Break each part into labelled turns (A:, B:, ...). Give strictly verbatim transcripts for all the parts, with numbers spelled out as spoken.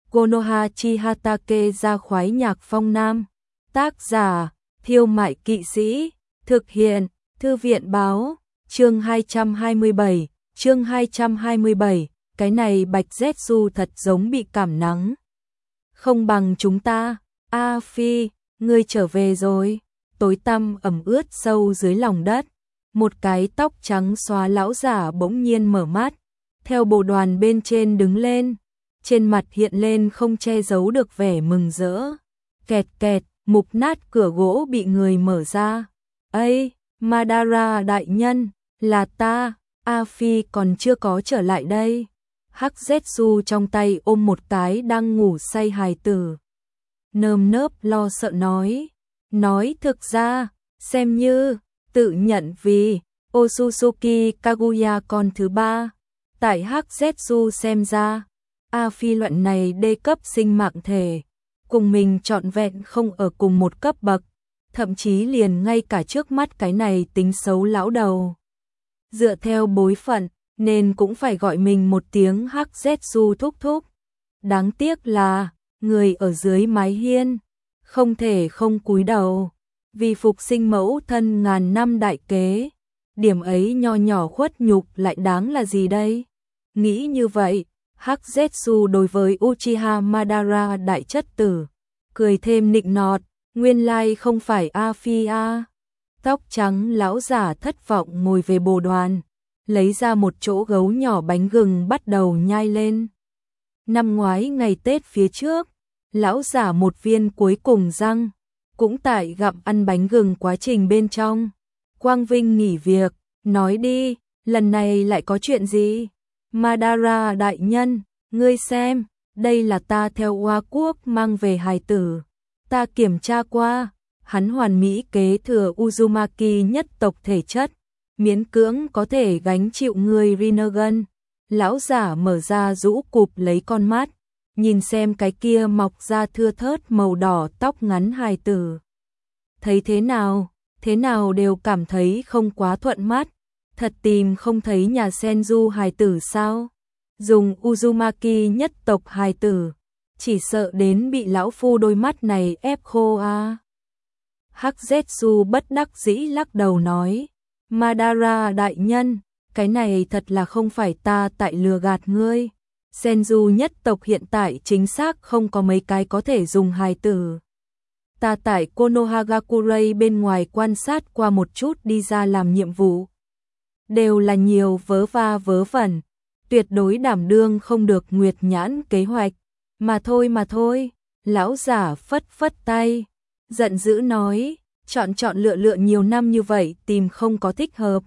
A: Konoha Chihatake ra khoái nhạc phong nam. Tác giả, Thiêu Mại Kỵ Sĩ. Thực hiện, Thư viện báo. Chương hai trăm hai mươi bảy, chương hai trăm hai mươi bảy, cái này Bạch Zetsu thật giống bị cảm nắng. Không bằng chúng ta, A Phi, ngươi trở về rồi. Tối tăm ẩm ướt sâu dưới lòng đất. Một cái tóc trắng xóa lão giả bỗng nhiên mở mắt, theo bộ đoàn bên trên đứng lên, trên mặt hiện lên không che giấu được vẻ mừng rỡ. Kẹt kẹt, mục nát cửa gỗ bị người mở ra. Ây, Madara đại nhân, là ta, A Phi còn chưa có trở lại đây. Hắc Zetsu trong tay ôm một cái đang ngủ say hài tử. Nơm nớp lo sợ nói, nói thực ra, xem như tự nhận vì Otsutsuki Kaguya con thứ ba. Tại Hắc Zetsu xem ra, A Phi luận này đê cấp sinh mạng thể, cùng mình trọn vẹn không ở cùng một cấp bậc, thậm chí liền ngay cả trước mắt cái này tính xấu lão đầu. Dựa theo bối phận, nên cũng phải gọi mình một tiếng Hắc Zetsu thúc thúc. Đáng tiếc là, người ở dưới mái hiên, không thể không cúi đầu, vì phục sinh mẫu thân ngàn năm đại kế. Điểm ấy nho nhỏ khuất nhục lại đáng là gì đây? Nghĩ như vậy, Hắc Zetsu đối với Uchiha Madara đại chất tử, cười thêm nịnh nọt, nguyên lai không phải A Phi a. Tóc trắng lão giả thất vọng ngồi về bồ đoàn, lấy ra một chỗ gấu nhỏ bánh gừng bắt đầu nhai lên. Năm ngoái ngày Tết phía trước, lão giả một viên cuối cùng răng, cũng tại gặm ăn bánh gừng quá trình bên trong. Quang Vinh nghỉ việc, nói đi, lần này lại có chuyện gì? Madara đại nhân, ngươi xem, đây là ta theo Hoa Quốc mang về hài tử. Ta kiểm tra qua, hắn hoàn mỹ kế thừa Uzumaki nhất tộc thể chất, miễn cưỡng có thể gánh chịu người Rinnegan. Lão giả mở ra rũ cụp lấy con mắt, nhìn xem cái kia mọc ra thưa thớt màu đỏ tóc ngắn hài tử. Thấy thế nào, thế nào đều cảm thấy không quá thuận mắt. Thật tìm không thấy nhà Senju hài tử sao? Dùng Uzumaki nhất tộc hài tử, chỉ sợ đến bị lão phu đôi mắt này ép khô a. À. Hắc Zetsu bất đắc dĩ lắc đầu nói, Madara đại nhân, cái này thật là không phải ta tại lừa gạt ngươi. Senju nhất tộc hiện tại chính xác không có mấy cái có thể dùng hài tử. Ta tại Konohagakure bên ngoài quan sát qua một chút đi ra làm nhiệm vụ. Đều là nhiều vớ va vớ vẩn, tuyệt đối đảm đương không được nguyệt nhãn kế hoạch. Mà thôi mà thôi, lão giả phất phất tay, giận dữ nói, chọn chọn lựa lựa nhiều năm như vậy tìm không có thích hợp.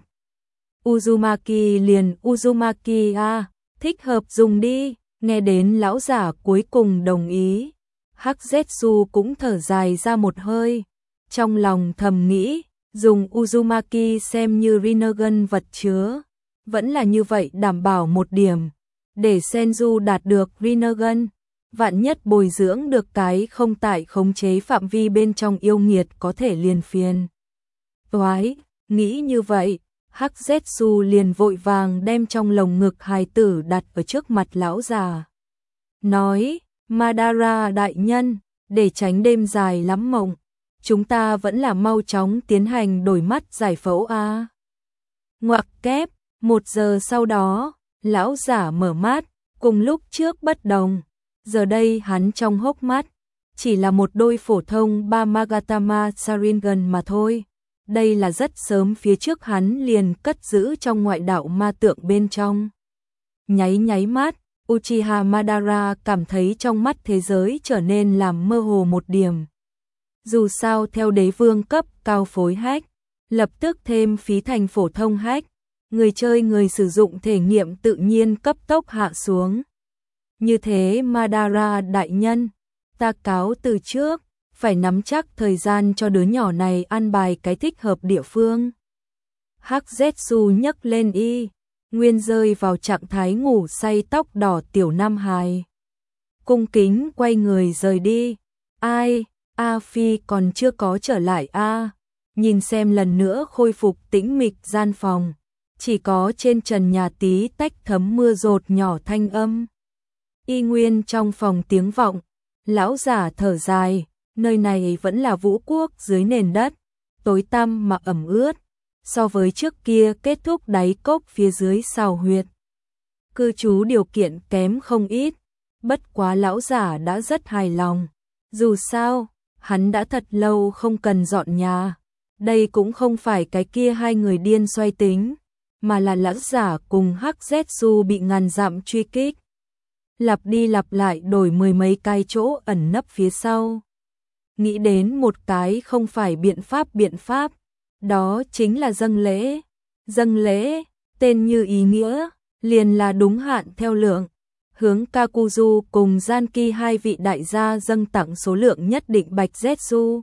A: Uzumaki liền Uzumaki a, thích hợp dùng đi. Nghe đến lão giả cuối cùng đồng ý, Hắc Zetsu cũng thở dài ra một hơi, trong lòng thầm nghĩ, dùng Uzumaki xem như Rinnegan vật chứa, vẫn là như vậy đảm bảo một điểm, để Senju đạt được Rinnegan, vạn nhất bồi dưỡng được cái không tại khống chế phạm vi bên trong yêu nghiệt có thể liền phiền. Toái, nghĩ như vậy, Hắc Zetsu liền vội vàng đem trong lồng ngực hài tử đặt ở trước mặt lão già. Nói, Madara đại nhân, để tránh đêm dài lắm mộng, chúng ta vẫn là mau chóng tiến hành đổi mắt giải phẫu a. Ngoặc kép, một giờ sau đó, lão giả mở mắt, cùng lúc trước bất đồng. Giờ đây hắn trong hốc mắt, chỉ là một đôi phổ thông ba Magatama Sharingan mà thôi. Đây là rất sớm phía trước hắn liền cất giữ trong ngoại đạo ma tượng bên trong. Nháy nháy mắt, Uchiha Madara cảm thấy trong mắt thế giới trở nên làm mơ hồ một điểm. Dù sao theo đế vương cấp cao phối hack, lập tức thêm phí thành phổ thông hack, người chơi người sử dụng thể nghiệm tự nhiên cấp tốc hạ xuống. Như thế Madara đại nhân, ta cáo từ trước, phải nắm chắc thời gian cho đứa nhỏ này an bài cái thích hợp địa phương. Hắc Zetsu nhấc lên y, nguyên rơi vào trạng thái ngủ say tóc đỏ tiểu nam hài. Cung kính quay người rời đi. Ai, A Phi còn chưa có trở lại a. À. Nhìn xem lần nữa khôi phục tĩnh mịch gian phòng, chỉ có trên trần nhà tí tách thấm mưa rột nhỏ thanh âm. Y nguyên trong phòng tiếng vọng, lão giả thở dài, nơi này vẫn là vũ quốc dưới nền đất, tối tăm mà ẩm ướt, so với trước kia kết thúc đáy cốc phía dưới sào huyệt. Cư trú điều kiện kém không ít, bất quá lão giả đã rất hài lòng. Dù sao, hắn đã thật lâu không cần dọn nhà. Đây cũng không phải cái kia hai người điên xoay tính, mà là lão giả cùng Hắc Zetsu bị ngàn dặm truy kích. Lặp đi lặp lại đổi mười mấy cái chỗ ẩn nấp phía sau. Nghĩ đến một cái không phải biện pháp biện pháp, đó chính là dâng lễ. Dâng lễ, tên như ý nghĩa, liền là đúng hạn theo lượng. Hướng Kakuzu cùng Zanki hai vị đại gia dâng tặng số lượng nhất định bạch Zetsu.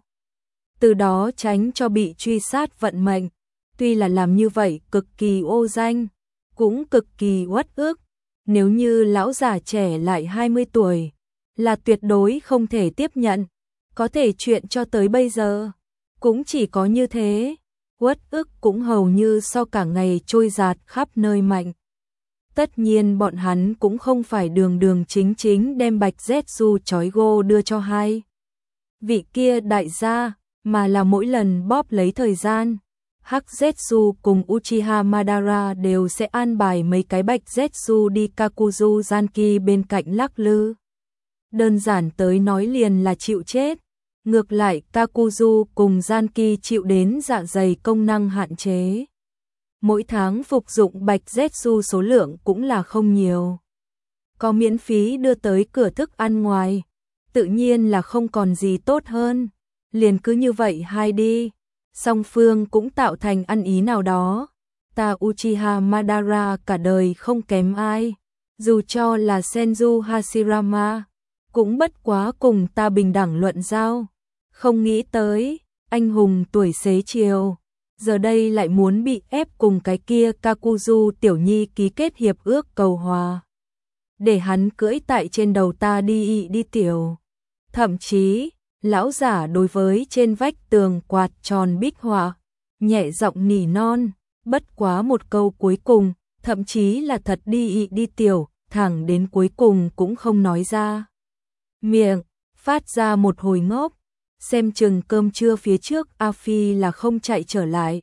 A: Từ đó tránh cho bị truy sát vận mệnh. Tuy là làm như vậy cực kỳ ô danh, cũng cực kỳ uất ức. Nếu như lão già trẻ lại hai mươi tuổi, là tuyệt đối không thể tiếp nhận. Có thể chuyện cho tới bây giờ, cũng chỉ có như thế. Uất ức cũng hầu như so cả ngày trôi dạt khắp nơi mạnh. Tất nhiên bọn hắn cũng không phải đường đường chính chính đem bạch Zetsu chói gô đưa cho hai vị kia đại gia, mà là mỗi lần bóp lấy thời gian, Hắc Zetsu cùng Uchiha Madara đều sẽ an bài mấy cái bạch Zetsu đi Kakuzu Zanki bên cạnh lắc lư. Đơn giản tới nói liền là chịu chết. Ngược lại Kakuzu cùng Zanki chịu đến dạ dày công năng hạn chế. Mỗi tháng phục dụng bạch Zetsu số lượng cũng là không nhiều. Có miễn phí đưa tới cửa thức ăn ngoài, tự nhiên là không còn gì tốt hơn. Liền cứ như vậy hai đi, song phương cũng tạo thành ăn ý nào đó. Ta Uchiha Madara cả đời không kém ai, dù cho là Senju Hashirama, cũng bất quá cùng ta bình đẳng luận giao. Không nghĩ tới, anh hùng tuổi xế chiều, giờ đây lại muốn bị ép cùng cái kia Kakuzu tiểu nhi ký kết hiệp ước cầu hòa. Để hắn cưỡi tại trên đầu ta đi ị đi tiểu. Thậm chí, lão giả đối với trên vách tường quạt tròn bích họa, nhẹ giọng nỉ non, bất quá một câu cuối cùng, thậm chí là thật đi ị đi tiểu, thẳng đến cuối cùng cũng không nói ra. Miệng, phát ra một hồi ngốc, xem chừng cơm trưa phía trước A Phi là không chạy trở lại.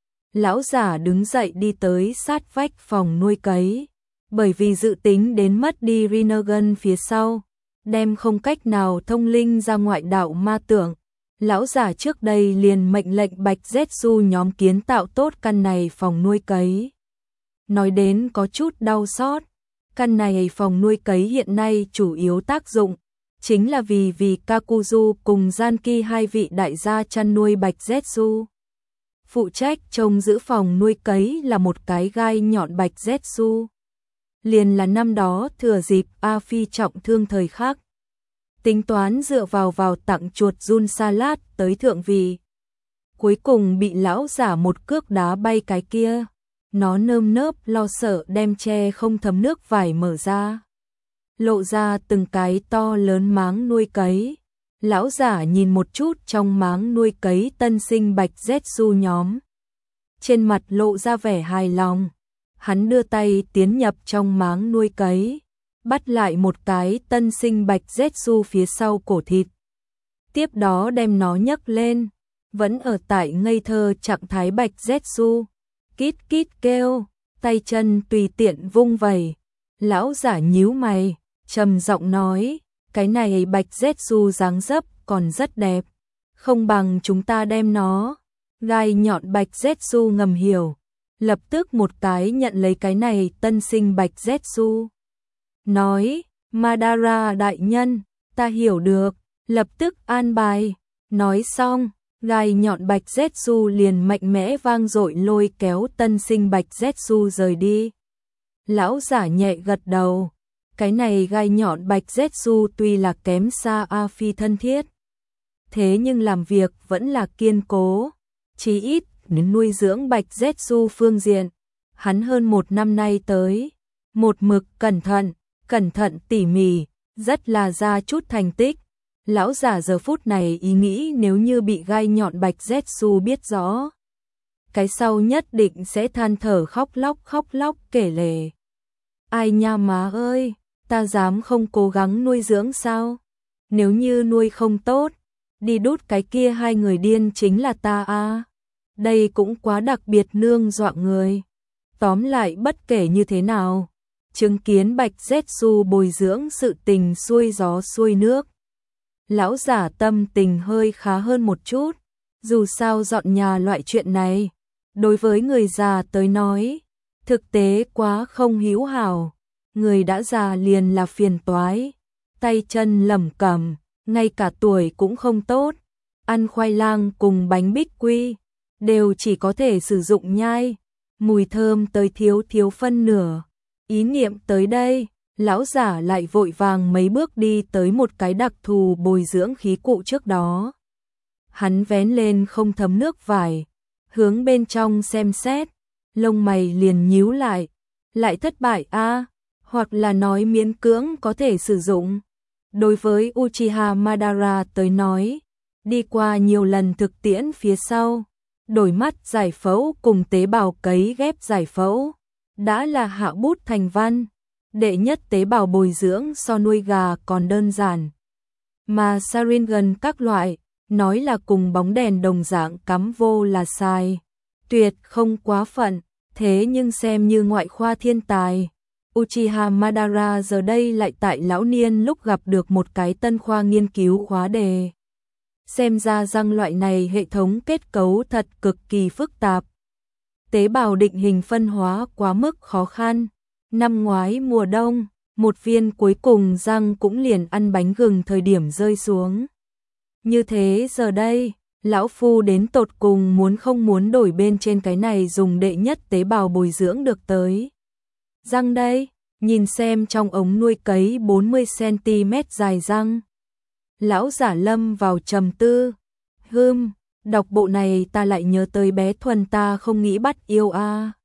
A: Lão giả đứng dậy đi tới sát vách phòng nuôi cấy, bởi vì dự tính đến mất đi Rinnegan phía sau, đem không cách nào thông linh ra ngoại đạo ma tưởng. Lão giả trước đây liền mệnh lệnh bạch Zetsu nhóm kiến tạo tốt căn này phòng nuôi cấy. Nói đến có chút đau xót, căn này phòng nuôi cấy hiện nay chủ yếu tác dụng chính là vì vì Kakuzu cùng Zanki hai vị đại gia chăn nuôi bạch Zetsu. Phụ trách trông giữ phòng nuôi cấy là một cái gai nhọn bạch Zetsu. Liền là năm đó thừa dịp A Phi trọng thương thời khắc, tính toán dựa vào vào tặng chuột Jun Salad tới thượng vị. Cuối cùng bị lão giả một cước đá bay cái kia, nó nơm nớp lo sợ đem che không thấm nước vải mở ra. Lộ ra từng cái to lớn máng nuôi cấy. Lão giả nhìn một chút trong máng nuôi cấy tân sinh bạch Zetsu nhóm. Trên mặt lộ ra vẻ hài lòng. Hắn đưa tay tiến nhập trong máng nuôi cấy, bắt lại một cái tân sinh bạch Zetsu phía sau cổ thịt. Tiếp đó đem nó nhấc lên, vẫn ở tại ngây thơ trạng thái bạch Zetsu. Kít kít kêu, tay chân tùy tiện vung vẩy. Lão giả nhíu mày, trầm giọng nói, cái này bạch Zetsu dáng dấp còn rất đẹp, không bằng chúng ta đem nó. Gai nhọn bạch Zetsu ngầm hiểu, lập tức một cái nhận lấy cái này tân sinh bạch Zetsu. Nói, Madara đại nhân, ta hiểu được, lập tức an bài. Nói xong, gai nhọn bạch Zetsu liền mạnh mẽ vang dội lôi kéo tân sinh bạch Zetsu rời đi. Lão giả nhẹ gật đầu. Cái này gai nhọn bạch Zetsu tuy là kém xa A Phi thân thiết, thế nhưng làm việc vẫn là kiên cố. Chí ít, đến nuôi dưỡng bạch Zetsu phương diện, hắn hơn một năm nay tới, một mực cẩn thận, cẩn thận tỉ mỉ, rất là ra chút thành tích. Lão giả giờ phút này ý nghĩ nếu như bị gai nhọn bạch Zetsu biết rõ, cái sau nhất định sẽ than thở khóc lóc khóc lóc kể lể. Ai nha má ơi, ta dám không cố gắng nuôi dưỡng sao? Nếu như nuôi không tốt, đi đút cái kia hai người điên chính là ta a. Đây cũng quá đặc biệt nương dọa người. Tóm lại bất kể như thế nào, chứng kiến Bạch Zetsu bồi dưỡng sự tình xuôi gió xuôi nước. Lão giả tâm tình hơi khá hơn một chút, dù sao dọn nhà loại chuyện này, đối với người già tới nói, thực tế quá không hữu hảo, người đã già liền là phiền toái, tay chân lẩm cẩm, ngay cả tuổi cũng không tốt, ăn khoai lang cùng bánh bích quy, đều chỉ có thể sử dụng nhai, mùi thơm tới thiếu thiếu phân nửa. Ý niệm tới đây, lão giả lại vội vàng mấy bước đi tới một cái đặc thù bồi dưỡng khí cụ trước đó. Hắn vén lên không thấm nước vải, hướng bên trong xem xét, lông mày liền nhíu lại, lại thất bại a, hoặc là nói miễn cưỡng có thể sử dụng. Đối với Uchiha Madara tới nói, đi qua nhiều lần thực tiễn phía sau, đổi mắt giải phẫu cùng tế bào cấy ghép giải phẫu, đã là hạ bút thành văn, đệ nhất tế bào bồi dưỡng so nuôi gà còn đơn giản. Mà Sharingan các loại, nói là cùng bóng đèn đồng dạng cắm vô là sai, tuyệt không quá phận, thế nhưng xem như ngoại khoa thiên tài. Uchiha Madara giờ đây lại tại lão niên lúc gặp được một cái tân khoa nghiên cứu khóa đề. Xem ra răng loại này hệ thống kết cấu thật cực kỳ phức tạp. Tế bào định hình phân hóa quá mức khó khăn. Năm ngoái mùa đông, một viên cuối cùng răng cũng liền ăn bánh gừng thời điểm rơi xuống. Như thế giờ đây, lão phu đến tột cùng muốn không muốn đổi bên trên cái này dùng đệ nhất tế bào bồi dưỡng được tới. Răng đây, nhìn xem trong ống nuôi cấy bốn mươi xăng ti mét dài răng. Lão giả lâm vào trầm tư. Hừm, đọc bộ này ta lại nhớ tới bé Thuần ta không nghĩ bắt yêu a.